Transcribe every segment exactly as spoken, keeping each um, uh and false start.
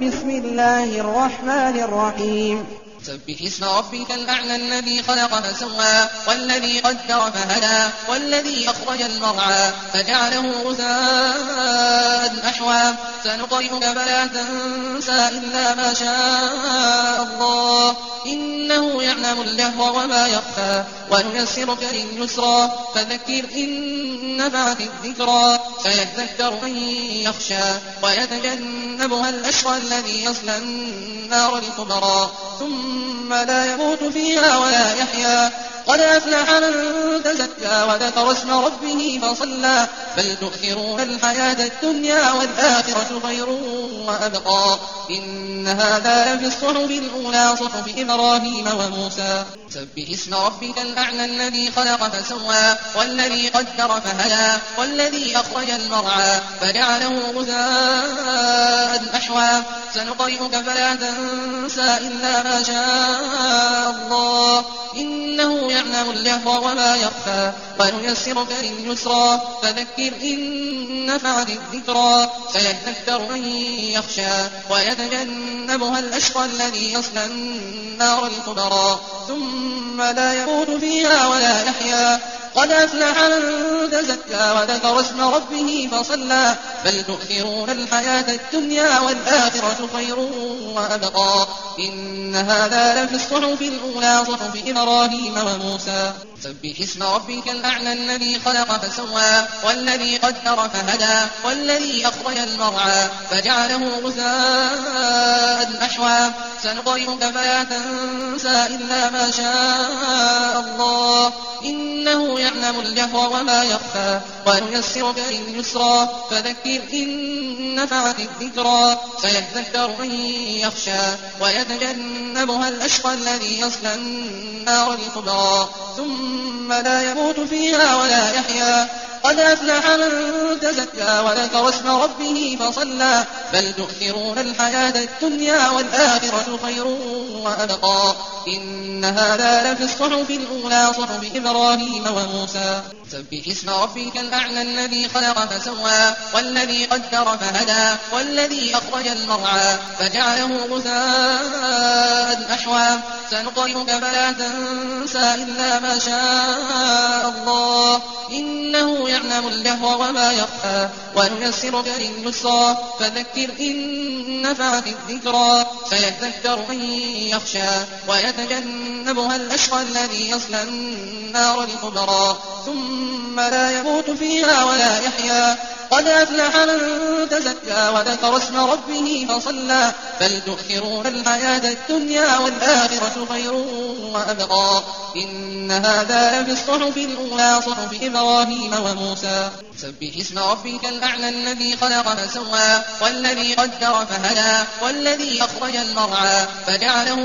بسم الله الرحمن الرحيم سبح اسم ربك الأعلى الذي خلق فسوى والذي قدر فهدى والذي أخرج المرعى فجعله غثاء أحوى سنقرئك فلا تنسى إلا ما شاء الله إنه يعلم الجهر وما يخفى ونيسرك لليسرى فذكر إن نفعت الذكرى سيذكر من يخشى ويتجنبها الأشقى الذي يصلى النار الكبرى ثم لا يموت فيها ولا يحيا قد أفلح من تزكى وذكر اسم ربه فصلى بل تؤثرون الحياة الدنيا والآخرة خير وأبقى إن هذا لفي الصحف الأولى صحف إبراهيم وموسى سبح اسم ربك الأعلى الذي خلق فسوى والذي قدر فهدى والذي أخرج المرعى فجعله غثاء أحوى سنقرئك فلا تنسى إلا ما شاء الله إنه يعلم الجهر وما يخفى ونيسرك لليسرى فذكر إن نفعت الذكرى سيذكر من يخشى ويتجنبها الأشقى الذي يصلى النار الكبرى ثم لا يموت فيها ولا يحيا قد أفلح من تزكى وذكر اسم ربه فصلى بل تؤثرون الحياة الدنيا والآخرة خير وأبقى إن هذا لفي الصحف الأولى صحف إبراهيم وموسى سبح اسم ربك الأعلى الذي خلق فسوى والذي قدر فهدى والذي أخرج المرعى فجعله غثاء أحوى سنقرئك فلا تنسى إلا ما شاء الله إنه يعلم الجهر وما يخفى ونيسرك لليسرى فذكر إن نفعت الذكرى سيذكر من يخشى ويتجنبها الأشقى الذي يصلى النار الكبرى ثم لا يموت فيها ولا يحيا قد أفلح من تزكى وذكر اسم ربه فصلى بل تؤثرون الحياة الدنيا والآخرة خير وأبقى إن هذا لفي الصحف الأولى صحف إبراهيم وموسى سبح اسم ربك الأعلى الذي خلق فسوى والذي قدر فهدى والذي أخرج المرعى فجعله غثاء أحوى سنقرئك فلا تنسى إلا ما شاء الله إنه يعلم الجهر وما يخفى ونيسرك لليسرى فذكر إن نفعت الذكرى سيذكر من يخشى ويتجنبها الأشقى الذي يصلى النار الكبرى ثم لا يموت فيها ولا يحيا قد أفلح من تزكى وذكر اسم ربه فصلى بل تؤثرون الحياة الدنيا والآخرة خير وأبقى إن هذا لفي الصحف الأولى صحف إبراهيم وموسى سبح اسم ربك الأعلى الذي خلق فسوى والذي قدر فهدى والذي أخرج المرعى فجعله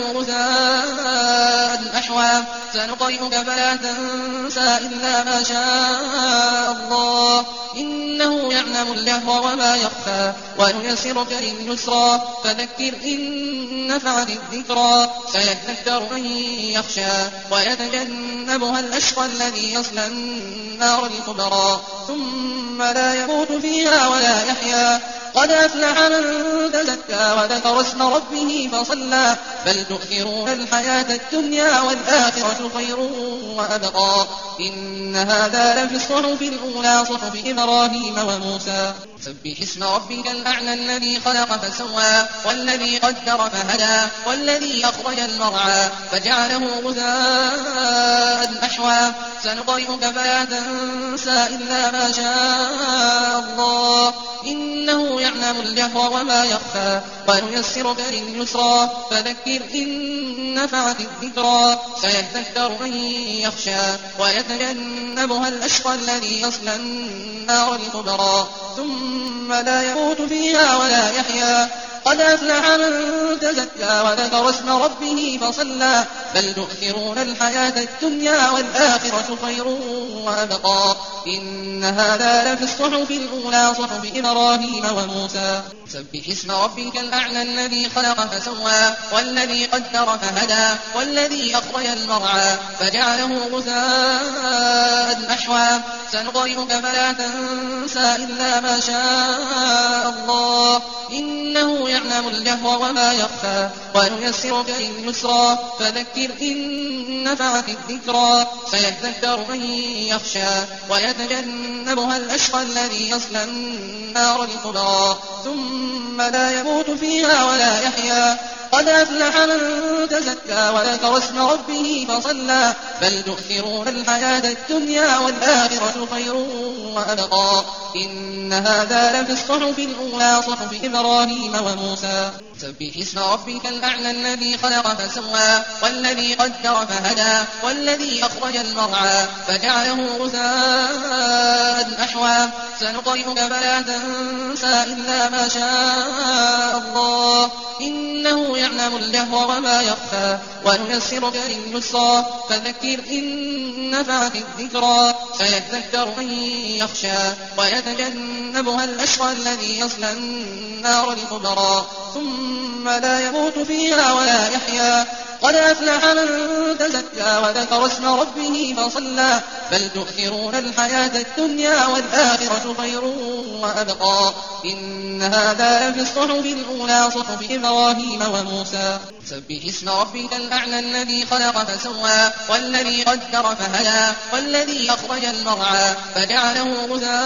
غثاء أحوى سنقرئك فلا تنسى إلا ما شاء الله إنه يعلم الجهر وما يخفى ونيسرك لليسرى فذكر إن نفعت الذكرى سيذكر من يخشى ويتجنبها الأشقى الذي يصلى النار الكبرى ثم لا يموت فيها ولا يحيا قد أفلح من تزكى وذكر اسم ربه فصلى بل تؤثرون الحياة الدنيا والآخرة خير وأبقى إن هذا لفي الصحف الأولى صحف إبراهيم وموسى سبح اسم ربك الأعلى الذي خلق فسوى والذي قدر فهدى والذي أخرج المرعى فجعله غثاء أحوى سنقرئك فلا تنسى إلا ما شاء الله إنه يعلم الجهر وما يخفى ونيسرك لليسرى فذكر إن نفعت الذكرى سيذكر من يخشى ويتجنبها الأشقى الذي يصلى النار الكبرى ثم لا يموت فيها ولا يحيا قد أفلح من تزكى وذكر اسم ربه فصلى بل تؤثرون الحياة الدنيا والآخرة خير وأبقى إن هذا لفي الصحف الأولى صحف إبراهيم وموسى سبح اسم ربك الأعلى الذي خلق فسوى والذي قدر فهدى والذي أخرج المرعى فجعله غثاء أحوى سنقرئك فلا تنسى إلا ما شاء الله إنه يعلم الجهر وما يخفى ونيسرك لليسرى فذكر إن نفعت الذكرى سيذكر من يخشى ويتجنبها الأشقى الذي يصلى النار الكبرى ثم لا يموت فيها ولا يحيا قد أفلح من تزكى وذكر اسم ربه فصلى بل تؤثرون الحياة الدنيا والآخرة خير وأبقى إن هذا لفي الصحف الأولى صحف إبراهيم وموسى سبح اسم ربك الأعلى الذي خلق فسوى والذي قدر فهدى والذي أخرج المرعى فجعله غثاء أحوى سنقرئك فلا تنسى إلا ما شاء الله إنه يعلم الجهر وما يخفى ونيسرك لليسرى فذكر إن نفعت الذكرى سيذكر من يخشى ويتجنبها الأشقى الذي يصلى النار الكبرى ثم لا يموت فيها ولا يحيا قد أفلح من تزكى وذكر اسم ربه فصلى بل تؤثرون الحياة الدنيا والآخرة خير وأبقى إن هذا لفي الصحف الأولى صحف إبراهيم وموسى سبح اسم ربك الأعلى الذي خلق فسوى والذي قدر فهدى والذي أخرج المرعى فجعله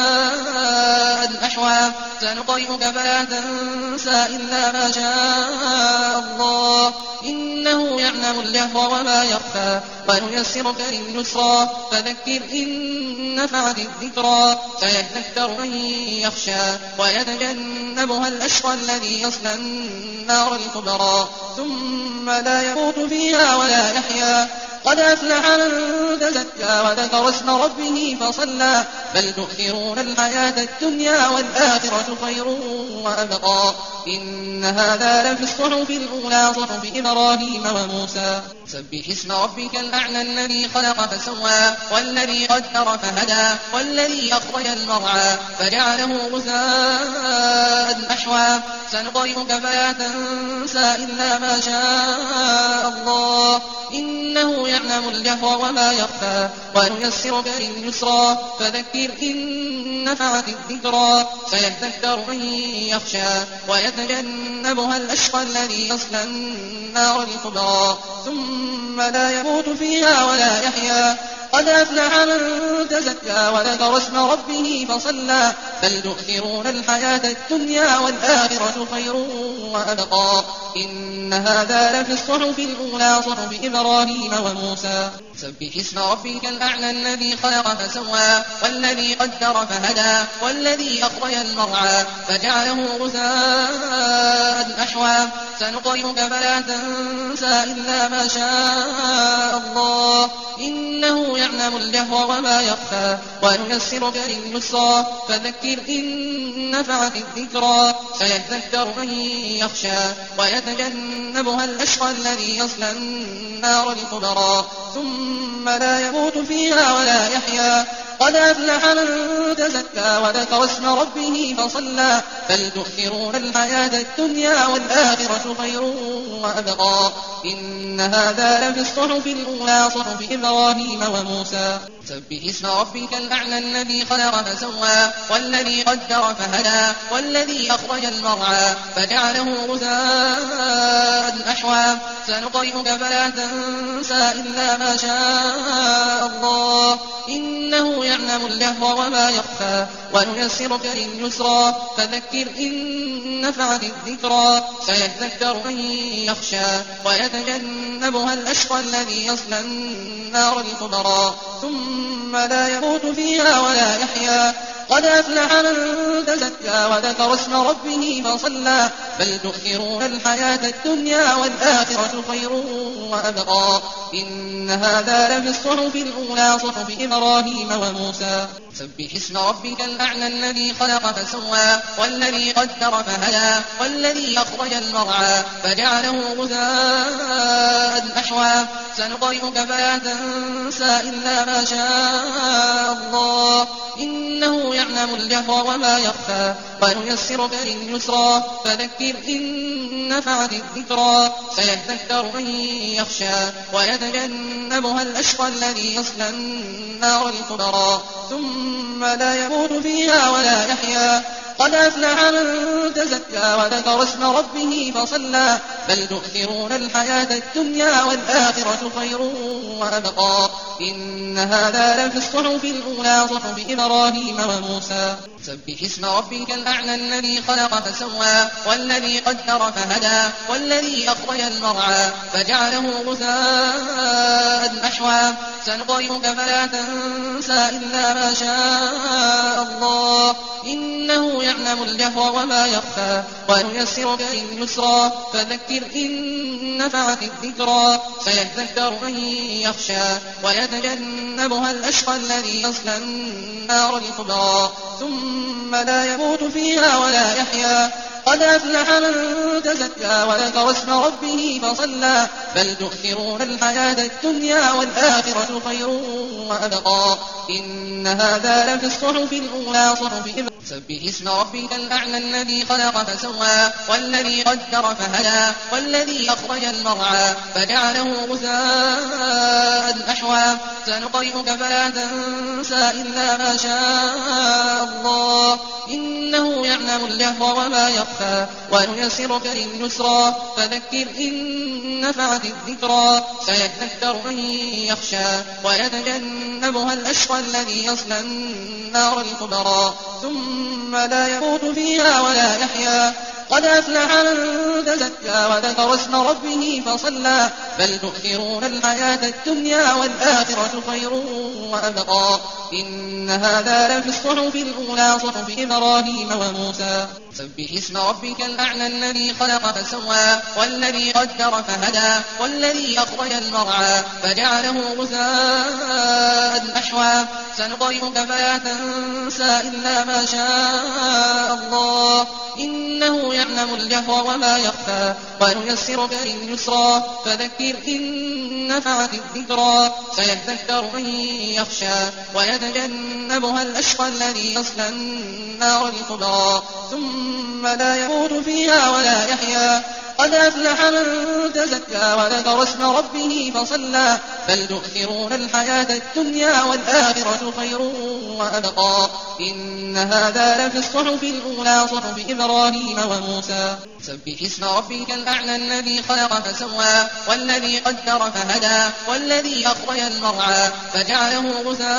غثاء أحوى سنقرئك فلا تنسى إلا ما شاء الله إنه يعلم الجهر وما يخفى ونيسرك لليسرى فذكر إن نفعت الذكرى سيذكر من يخشى ويتجنبها الأشقى الذي يصلى النار الكبرى ثم لا يموت فيها ولا يحيا قد أفلح من تزكى وذكر اسم ربه فصلى بل تؤثرون الحياة الدنيا والآخرة خير وأبقى إن هذا لفي الصحف الأولى صحف إبراهيم وموسى سبح اسم ربك الأعلى الذي خلق فسوى والذي قدر فهدى والذي أخرج المرعى فجعله غثاء أحوى سنقرئك فلا تنسى إلا ما شاء الله إنه يعلم الجهر وما يخفى ونيسرك لليسرى فذكر إن نفعت الذكرى سيذكر من يخشى ويتجنبها الأشقى الذي يصلى النار الكبرى ثم لا يموت فيها ولا يحيا قد أفلح من تزكى وذكر اسم ربه فصلى بل تؤثرون الحياة الدنيا والآخرة خير وأبقى إن هذا لفي الصحف الأولى صحف إبراهيم وموسى سبح اسم ربك الأعلى الذي خلق فسوى والذي قدر فهدى والذي أخرج المرعى فجعله غثاء أحوى سنقرئك فلا تنسى إلا ما شاء الله إنه يعلم الجهر وما يخفى ونيسرك لليسرى فذكر إن نفعت الذكرى سيذكر من يخشى ويتجنبها الأشقى الذي يصلى النار الكبرى ثم لا يموت فيها ولا يحيا قد أفلح من تزكى وذكر اسم ربه فصلى بل تؤثرون الحياة الدنيا والآخرة خير وأبقى إن هذا لفي الصحف الأولى صحف إبراهيم وموسى سبح اسم ربك الأعلى الذي خلق فسوى والذي قدر فهدى والذي أخرج المرعى فجعله غثاء أحوى سنقرئك فلا تنسى إلا ما شاء الله إنه يعلم الجهر وما يخفى ونيسرك لليسرى فذكر إن نفعت الذكرى سيذكر من يخشى ويتجنبها الأشقى الذي يصلى النار الكبرى ثم لا يموت فيها ولا يحيا قد أفلح من تزكى وذكر اسم ربه فصلى بل تؤثرون الحياة الدنيا والآخرة خير وأبقى إن هذا لفي الصحف الأولى صحف إبراهيم وموسى سبح اسم ربك الأعلى الذي خلق فسوى والذي قدر فهدى والذي أخرج المرعى فجعله غثاء أحوى سنقرئك فلا تنسى إلا ما شاء الله إنه يعلم الجهر وما يخفى ونيسرك لليسرى فذكر إن نفعت الذكرى سيذكر من يخشى ويتجنبها الأشقى الذي يصلى النار الكبرى ثم لا يموت فيها ولا يحيا قد أفلح من تزكى وذكر اسم ربه فصلى بل تؤثرون الحياة الدنيا والآخرة خير وأبقى إن هذا لفي الصحف الأولى صحف إبراهيم وموسى سبح اسم ربك الأعلى الذي خلق فسوى والذي قدر فهدى والذي أخرج المرعى فجعله غثاء أحوى سنقرئك فلا تنسى إلا ما شاء الله إنه يعلم الجهر وما يخفى ونيسرك لليسرى فذكر إن نفعت الذكرى سيذكر من يخشى ويتجنبها الأشقى الذي يصلى النار الكبرى ثم لا يموت فيها ولا يحيا قد أفلح من تزكى وذكر اسم ربه فصلى بل تؤثرون الحياة الدنيا والآخرة خير وأبقى إن هذا لفي الصحف الأولى صحف إبراهيم سبح اسم ربك الأعلى الذي خلق فسوى والذي قدر فهدى والذي أخرج المرعى فجعله غثاء أحوى سنقرئك فلا تنسى إلا ما شاء الله إنه يعلم الجهر وما يخفى ونيسرك لليسرى فذكر إن نفعت الذكرى سيذكر من يخشى ويتجنبها الأشقى الذي يصلى النار الكبرى ثم لا يموت فيها ولا يحيا قد أفلح من تزكى وذكر اسم ربه فصلى بل تؤثرون الحياة الدنيا والآخرة خير وأبقى إن هذا لفي الصحف الأولى صحف إبراهيم وموسى سبح اسم ربك الأعلى الذي خلق فسوى والذي قدر فهدى والذي أخرج المرعى فجعله غثاء أحوى سنقرئك فلا تنسى إلا ما شاء الله إنه يعلم الجهر وما يخفى ونيسرك لليسرى فذكر إن نفعت الذكرى سيذكر من يخشى ويتجنبها الأشقى الذي يصلى النار الكبرى ثم لا يموت فيها ولا يحيا قد أفلح من تزكى وذكر اسم ربه فصلى بل تؤثرون الحياة الدنيا والآخرة خير وأبقى إن هذا لفي الصحف الأولى صحف إبراهيم وموسى سبح اسم ربك الأعلى الذي خلق فسوى والذي قدر فهدى والذي أخرج المرعى فجعله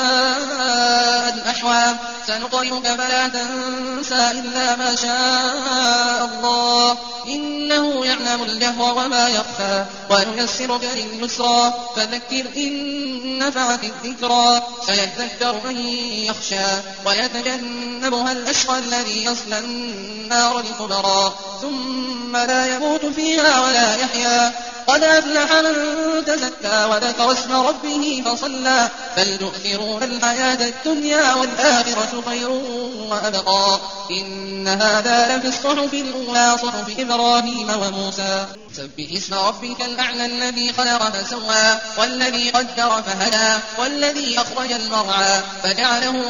غثاء أحوى سنقرئك فلا تنسى إلا ما شاء الله إنه يعلم الجهر وما يخفى ونيسرك لليسرى فذكر إن نفعت الذكرى سيذكر من يخشى ويتجنبها الأشقى الذي يصلى النار الكبرى ثم لا يموت فيها ولا يحيا قد أفلح من تزكى وذكر اسم ربه فصلى بل تؤثرون الحياة الدنيا والآخرة خير وأبقى إن هذا لفي الصحف الأولى صحف إبراهيم وموسى سبح اسم ربك الأعلى الذي خلق فسوى والذي قدر فهدى والذي أخرج المرعى فجعله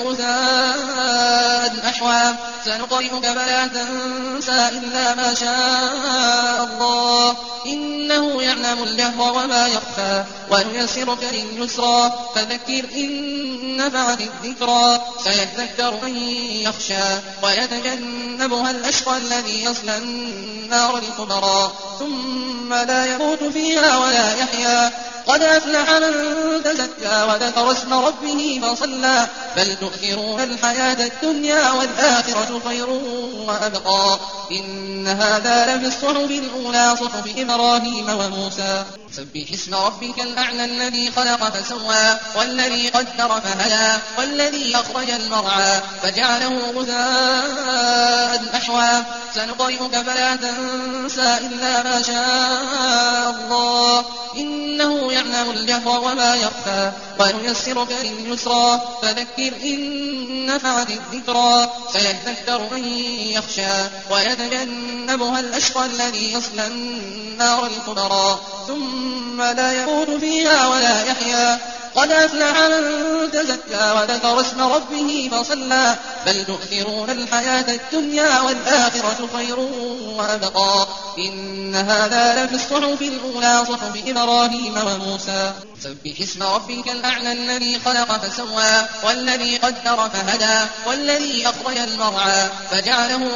غثاء أحوى سنقرئك فلا تنسى إلا ما شاء الله إنه يعلم الجهر وما يخفى ونيسرك لليسرى فذكر إن نفعت الذكرى سيذكر من يخشى ويتجنبها الأشقى الذي يصلى النار الكبرى ثم لا يموت فيها ولا يحيا قد أفلح من تزكى وذكر اسم ربه فصلى بل تؤثرون الحياة الدنيا والآخرة خير وأبقى إن هذا لفي الصحف الأولى صحف إبراهيم وموسى سبح اسم ربك الأعلى الذي خلق فسوى والذي قدر فهدى والذي أخرج المرعى فجعله غثاء أحوى سنقرئك فلا تنسى إلا ما شاء الله إنه يعلم الجهر وما يخفى ونيسرك لليسرى فذكر إن نفعت الذكرى سيذكر من يخشى ويتجنبها الأشقى الذي يصلى النار الكبرى ثم لا يموت فيها ولا يحيا قد أفلح من تزكى وذكر اسم ربه فصلى بل تؤثرون الحياة الدنيا والآخرة خير وأبقى إن هذا لفي الصحف الأولى صحف إبراهيم وموسى سبح اسم ربك الأعلى الذي خلق فسوى والذي قدر فهدى والذي أخرج المرعى فجعله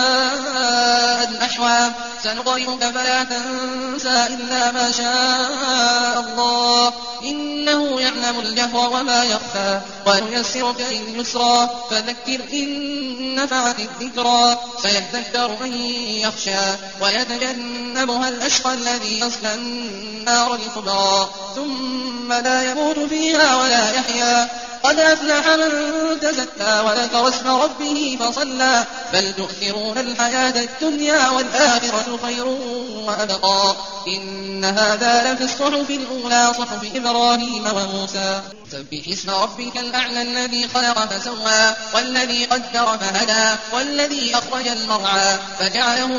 غثاء أحوى سنقرئك فلا تنسى إلا ما شاء الله إنه يعلم الجهر وما يخفى ونيسرك لليسرى فذكر إن نفعت الذكرى سيذكر من يخشى ويتجنبها الأشقى الذي يصلى النار الكبرى ثم لا يموت فيها ولا يحيا قد أفلح من تزكى وذكر اسم ربه فصلى بل تؤثرون الحياة الدنيا والآخرة خير وأبقى إن هذا لفي الصحف الأولى صحف إبراهيم وموسى سبح اسم ربك الأعلى الذي خلق فسوى والذي قدر فهدى والذي أخرج المرعى فجعله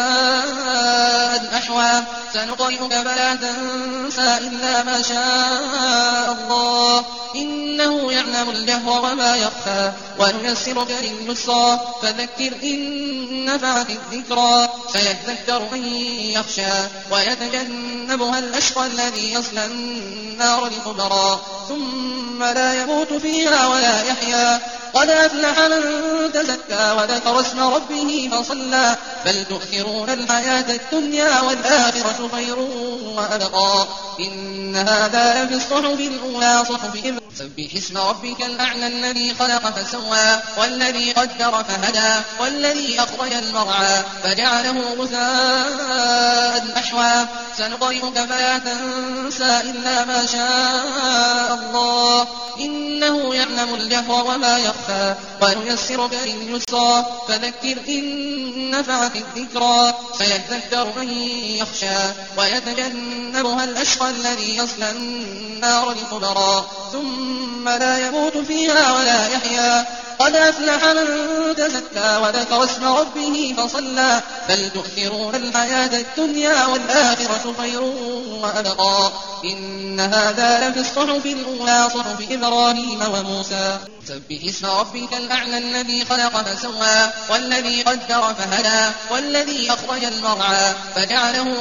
غثاء أحوى سنقرئك فلا تنسى إلا ما شاء الله إنه يعلم الجهر وما يخفى ونيسرك لليسرى فذكر إن نفعت الذكرى سيذكر من يخشى ويتجنبها الأشقى الذي يصلى النار الكبرى ثم لا يموت فيها ولا يحيا قد أفلح من تزكى وذكر اسم ربه فصلى بل تؤثرون الحياة الدنيا والآخرة خير وأبقى إن هذا لفي الصحف الأولى صحف إبراهيم سبح اسم ربك الأعلى الذي خلق فسوى والذي قدر فهدى والذي أخرج المرعى فجعله غثاء أحوى سنقرئك فلا تنسى إلا ما شاء الله إنه يعلم الجهر وما يخفى ونيسرك لليسرى فذكر إن نفعت الذكرى سيذكر من يخشى ويتجنبها الأشقى الذي يصلى النار الكبرى ثم لا يموت فيها ولا يحيا قد أفلح من تزكى وذكر اسم ربه فصلى بل تؤثرون الحياة الدنيا والآخرة خير وأبقى إن هذا لفي الصحف الأولى صحف إبراهيم وموسى سبح اسم ربك الأعلى الذي خلق فسوى والذي قدر فهدى والذي أخرج المرعى فجعله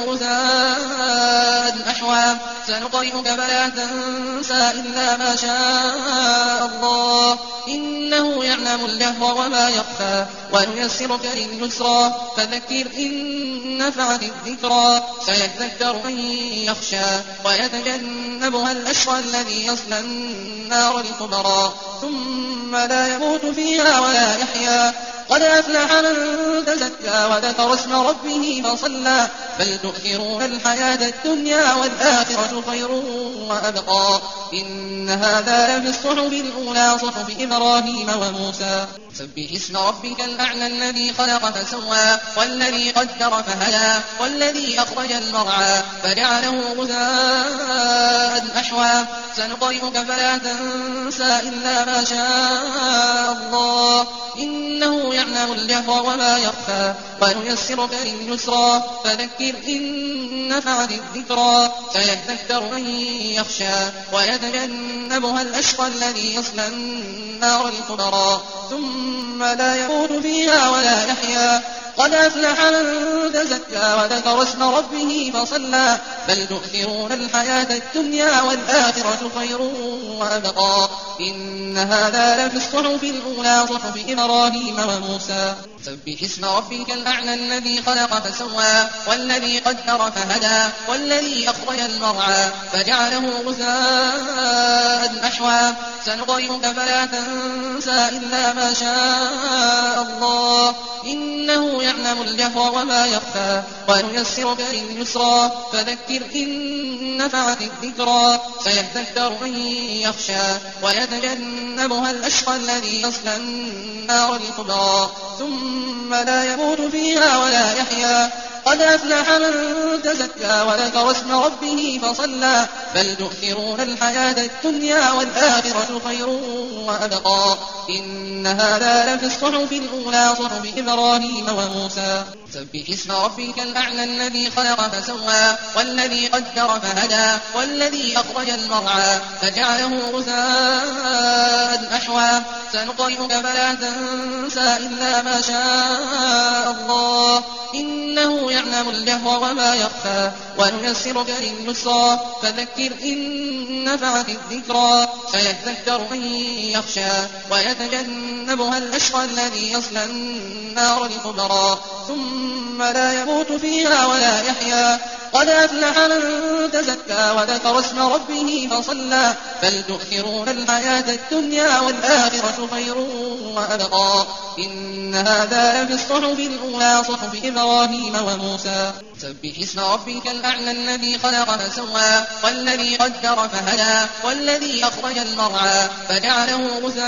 غثاء أحوى سنقرئك فلا تنسى إلا ما شاء الله إنه يعلم الجهر وما يخفى ونيسرك لليسرى فذكر إن نفعت الذكرى سيذكر من يخشى ويتجنبها الأشقى الذي يصلى النار الكبرى ثم لا يموت فيها ولا يحيا قد أفلح من تزكى وذكر اسم ربه فصلى بل تؤثرون الحياة الدنيا والآخرة خير وأبقى إن هذا لفي الصحف الأولى صحف إبراهيم وموسى سبح اسم ربك الأعلى الذي خلق فسوى والذي قدر فهدى والذي أخرج المرعى فجعله غثاء أحوى سنقرئك فلا تنسى إلا ما شاء الله إنه يعلم الجهر وما يخفى ونيسرك لليسرى فذكر إن نفعت الذكرى سيذكر من يخشى ويتجنبها الأشقى الذي يصلى النار الكبرى ثم لا يموت فيها ولا يحيا قد أفلح من تزكى وذكر اسم ربه فصلى بل تؤثرون الحياة الدنيا والآخرة خير وأبقى إن هذا لفي الصحف الأولى صحف إبراهيم وموسى سبح اسم ربك الأعلى الذي خلق فسوى والذي قدر فهدى والذي أخرج المرعى فجعله غثاء أحوى سنقرئك فلا تنسى إلا ما شاء الله إنه يعلم الجهر وما يخفى ونيسرك لليسرى فذكر إن نفعت الذكرى سيذكر من يخشى ويتجنبها الأشقى الذي يصلى النار الكبرى ثم لا يموت فيها ولا يحيا قد أفلح من تزكى وذكر اسم ربه فصلى بل تؤثرون الحياة الدنيا والآخرة خير وأبقى إن هذا لفي الصحف الأولى صحف إبراهيم وموسى سبح اسم ربك الأعلى الذي خلق فسوى والذي قدر فهدى والذي أخرج المرعى فجعله غثاء أحوى سنقرئك فلا تنسى إلا ما شاء الله إنه يعلم الجهر وما يخفى ونيسرك لليسرى فذكر إن نفعت الذكرى سيذكر من يخشى ويتجنبها الأشقى الذي يصلى النار الكبرى ثم لا يموت فيها ولا يحيا قد أفلح من تزكى وذكر اسم ربه فصلى بل تؤثرون الحياة الدنيا والآخرة خير وأبقى إن هذا لفي الصحف الأولى صحف إبراهيم وموسى سبح اسم ربك الأعلى الذي خلق فسوى والذي قدر فهدى والذي أخرج المرعى فجعله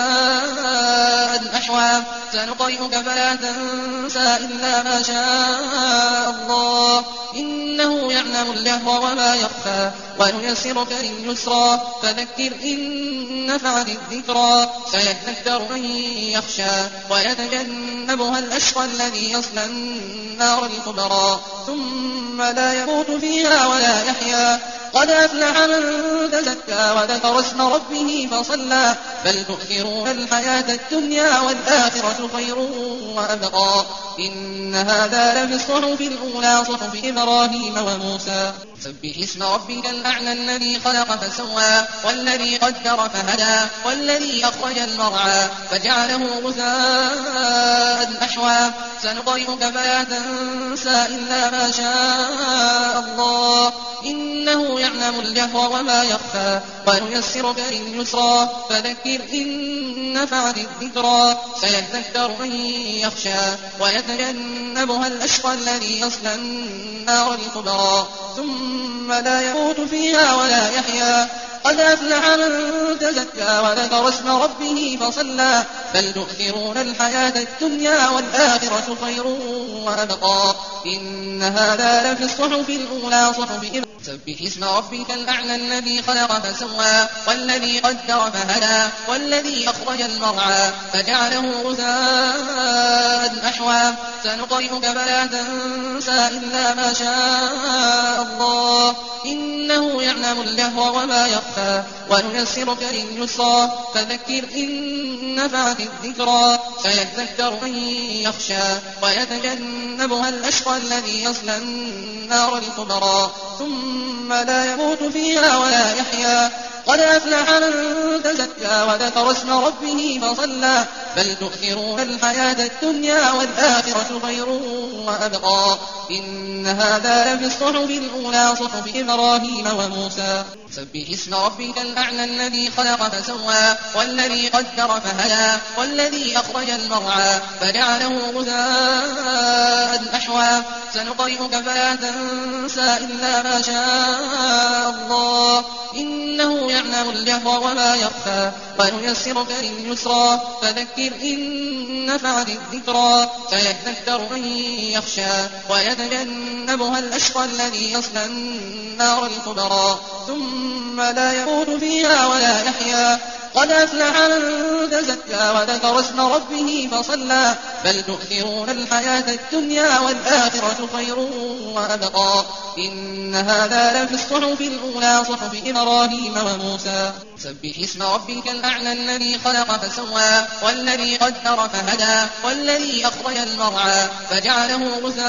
غثاء أحوى سنقرئك فلا تنسى إلا ما شاء الله إنه يعلم الجهر وما يخفى ونيسرك لليسرى فذكر إن نفعت الذكرى سيذكر من يخشى ويتجنبها الأشقى الذي يصلى النار الكبرى ثم لا يموت فيها ولا يحيا قد أفلح من تزكى وذكر اسم ربه فصلى بل تؤثرون الحياة الدنيا والآخرة خير وأبقى إن هذا لفي الصحف الأولى صحف إبراهيم وموسى سبح اسم ربك الأعلى الذي خلق فسوى والذي قدر فهدى والذي أخرج المرعى فجعله غثاء أحوى سنقرئك فلا تنسى إلا ما شاء الله إنه يعلم الجهر وما يخفى ونيسرك لليسرى فذكر إن نفعت الذكرى سيذكر من يخشى ويتجنبها الأشقى الذي يصلى النار الكبرى ثم لا يموت فيها ولا يحيا قد أفلح من تزكى وذكر اسم ربه فصلى بل تؤثرون الحياة الدنيا والآخرة خير وأبقى إن هذا لفي الصحف الأولى صحف إبراهيم سبح اسم ربك الأعلى الذي خلق فسوى والذي قدر فهدى والذي أخرج المرعى فجعله غثاء أحوى سنقرئك فلا تنسى إلا ما شاء الله إنه يعلم الجهر وما يخفى ونيسرك لليسرى فذكر إن نفعت الذكرى سيذكر من يخشى ويتجنبها الأشقى الذي يصلى النار الكبرى ثم لا يموت فيها ولا يحيا قد أفلح من تزكى وذكر اسم ربه فصلى بل تؤثرون الحياة الدنيا والآخرة خير وأبقى إن هذا لفي الصحف الأولى صحف إبراهيم وموسى سبح اسم ربك الأعلى الذي خلق فسوى والذي قدر فهدى والذي أخرج المرعى فجعله غثاء أحوى سنقرئك فلا تنسى إلا ما شاء الله إنه يعلم الجهر وما يخفى ونيسرك لليسرى فذكر إن نفعت الذكرى سيذكر من يخشى ويتجنبها الأشقى الذي يصلى النار الكبرى ثم لا يموت فيها ولا يحيا قد أفلح من تزكى وذكر اسم ربه فصلى بل تؤثرون الحياة الدنيا والآخرة خير وأبقى إن هذا لفي الصحف الأولى صحف إبراهيم وموسى سبح اسم ربك الأعلى الذي خلق فسوى والذي قدر فهدى والذي أخرج المرعى فجعله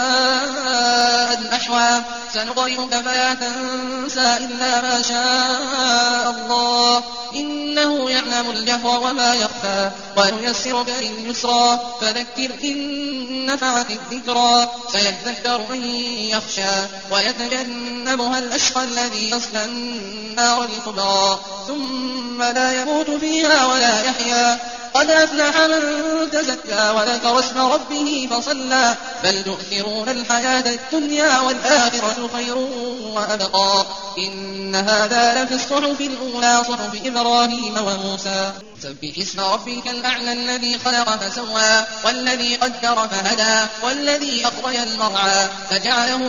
غثاء أحوى سنقرئك فلا تنسى إلا ما شاء الله إنه يعلم الجهر وما يخفى ونيسرك لليسرى فذكر إن نفعت الذكرى سيذكر من يخشى ويتجنبها الأشقى الذي يصلى النار الكبرى ثم لا يموت فيها ولا يحيا قد أفلح من تزكى وذكر اسم ربه فصلى بل تؤثرون الحياة الدنيا والآخرة خير وأبقى إن هذا لفي الصحف الأولى صحف إبراهيم وموسى سبح اسم ربك الأعلى الذي خلق فسوى والذي قدر فهدى والذي أخرج المرعى فجعله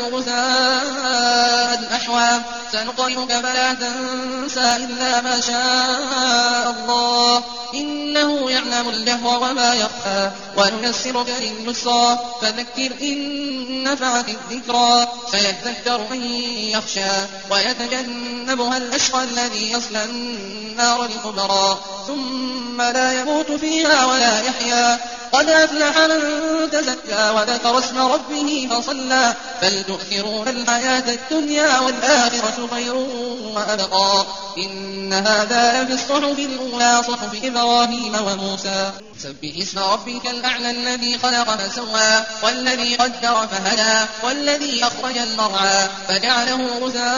غثاء أحوى سنقرئك فلا تنسى إلا ما شاء الله إنه يعلم الجهر وما يخفى ونيسرك لليسرى فذكر إن نفعت الذكرى سيذكر من يخشى ويتجنبها الأشقى الذي يصلى النار الكبرى ثم لا يموت فيها ولا يحيا قد أفلح من تزكى وذكر اسم ربه فصلى بل تؤثرون الحياة الدنيا والآخرة خير وأبقى إن هذا لفي الصحف الأولى صحف إبراهيم وموسى سبح اسم ربك الأعلى الذي خلق فسوى والذي قدر فهدى والذي أخرج المرعى فجعله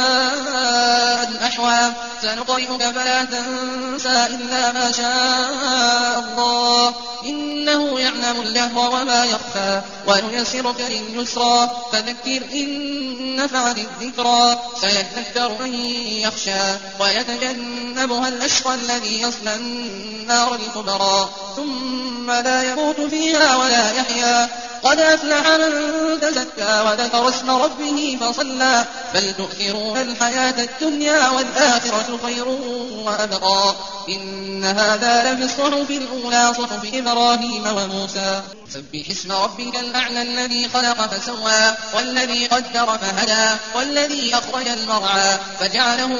غثاء أحوى سنقرئك فلا تنسى إلا ما شاء الله إنه يعلم الجهر وما يخفى ونيسرك لليسرى فذكر إن نفعت الذكرى سيذكر من يخشى ويتجنبها الأشقى الذي يصلى النار الكبرى ثم لا يموت فيها ولا يحيا قد أفلح من تزكى وذكر اسم ربه فصلى بل تؤثرون الحياة الدنيا والآخرة خير وأبقى إن هذا لفي الصحف الأولى صحف إبراهيم وموسى سبح اسم ربك الأعلى الذي خلق فسوى والذي قدر فهدى والذي أخرج المرعى فجعله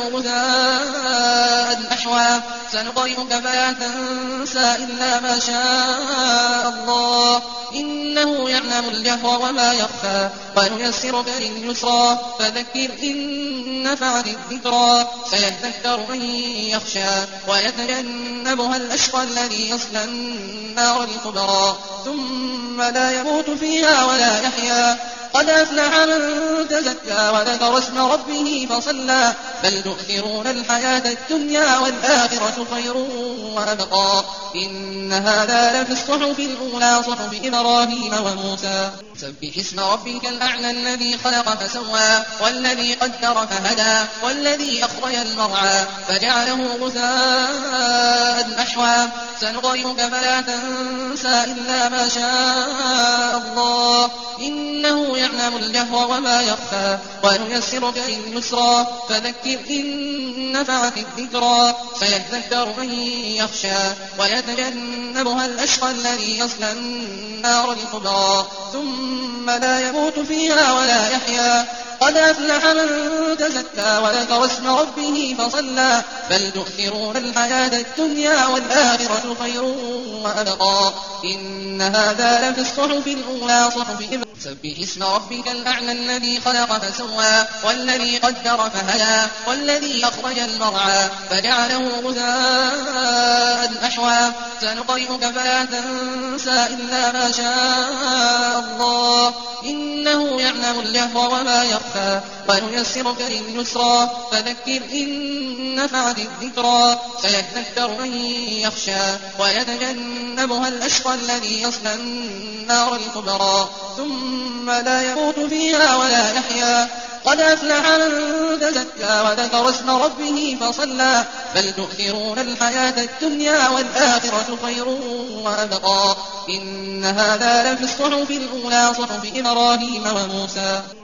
غثاء أحوى سنقرئك فلا تنسى إلا ما شاء الله إنه يعلم الجهر وما يخفى ونيسرك لليسرى فذكر إن نفعت الذكرى سيذكر من يخشى ويتجنبها الأشقى الذي يصلى النار الكبرى ثم لا يموت فيها ولا يحيا قد أفلح من تزكى وذكر اسم ربه فصلى بل تؤثرون الحياة الدنيا والآخرة خير وأبقى إن هذا لفي الصحف الأولى صحف إبراهيم وموسى سبح اسم ربك الأعلى الذي خلق فسوى والذي قدر فهدى والذي أخرج المرعى فجعله غثاء أحوى سنقرئك فلا تنسى إلا ما شاء الله إنه يعلم الجهر وما يخفى ونيسرك لليسرى فذكر إن نفعت الذكرى سيذكر من يخشى ويتجنبها الأشقى الذي يصلى النار الكبرى ثم لا يموت فيها ولا يحيا قد أفلح من تزكى وذكر اسم ربه فصلى بل تؤثرون الحياة الدنيا والآخرة خير وأبقى إن هذا لفي الصحف الأولى صحف إبراهيم سبح اسم ربك الأعلى الذي خلق فسوى والذي قدر فهدى والذي أخرج المرعى فجعله غثاء أحوى سنقرئك فلا تنسى إلا ما شاء الله إنه يعلم الجهر وما يخفى ونيسرك لليسرى فذكر إن نفعت الذكرى سيذكر من يخشى ويتجنبها الأشقى الذي يصلى النار الكبرى ثم لا يموت فيها ولا يحيا قد أفلح من تزكى وذكر اسم ربه فصلى بل تؤثرون الحياة الدنيا والآخرة خير وأبقى إن هذا لفي الصحف الأولى صحف إبراهيم وموسى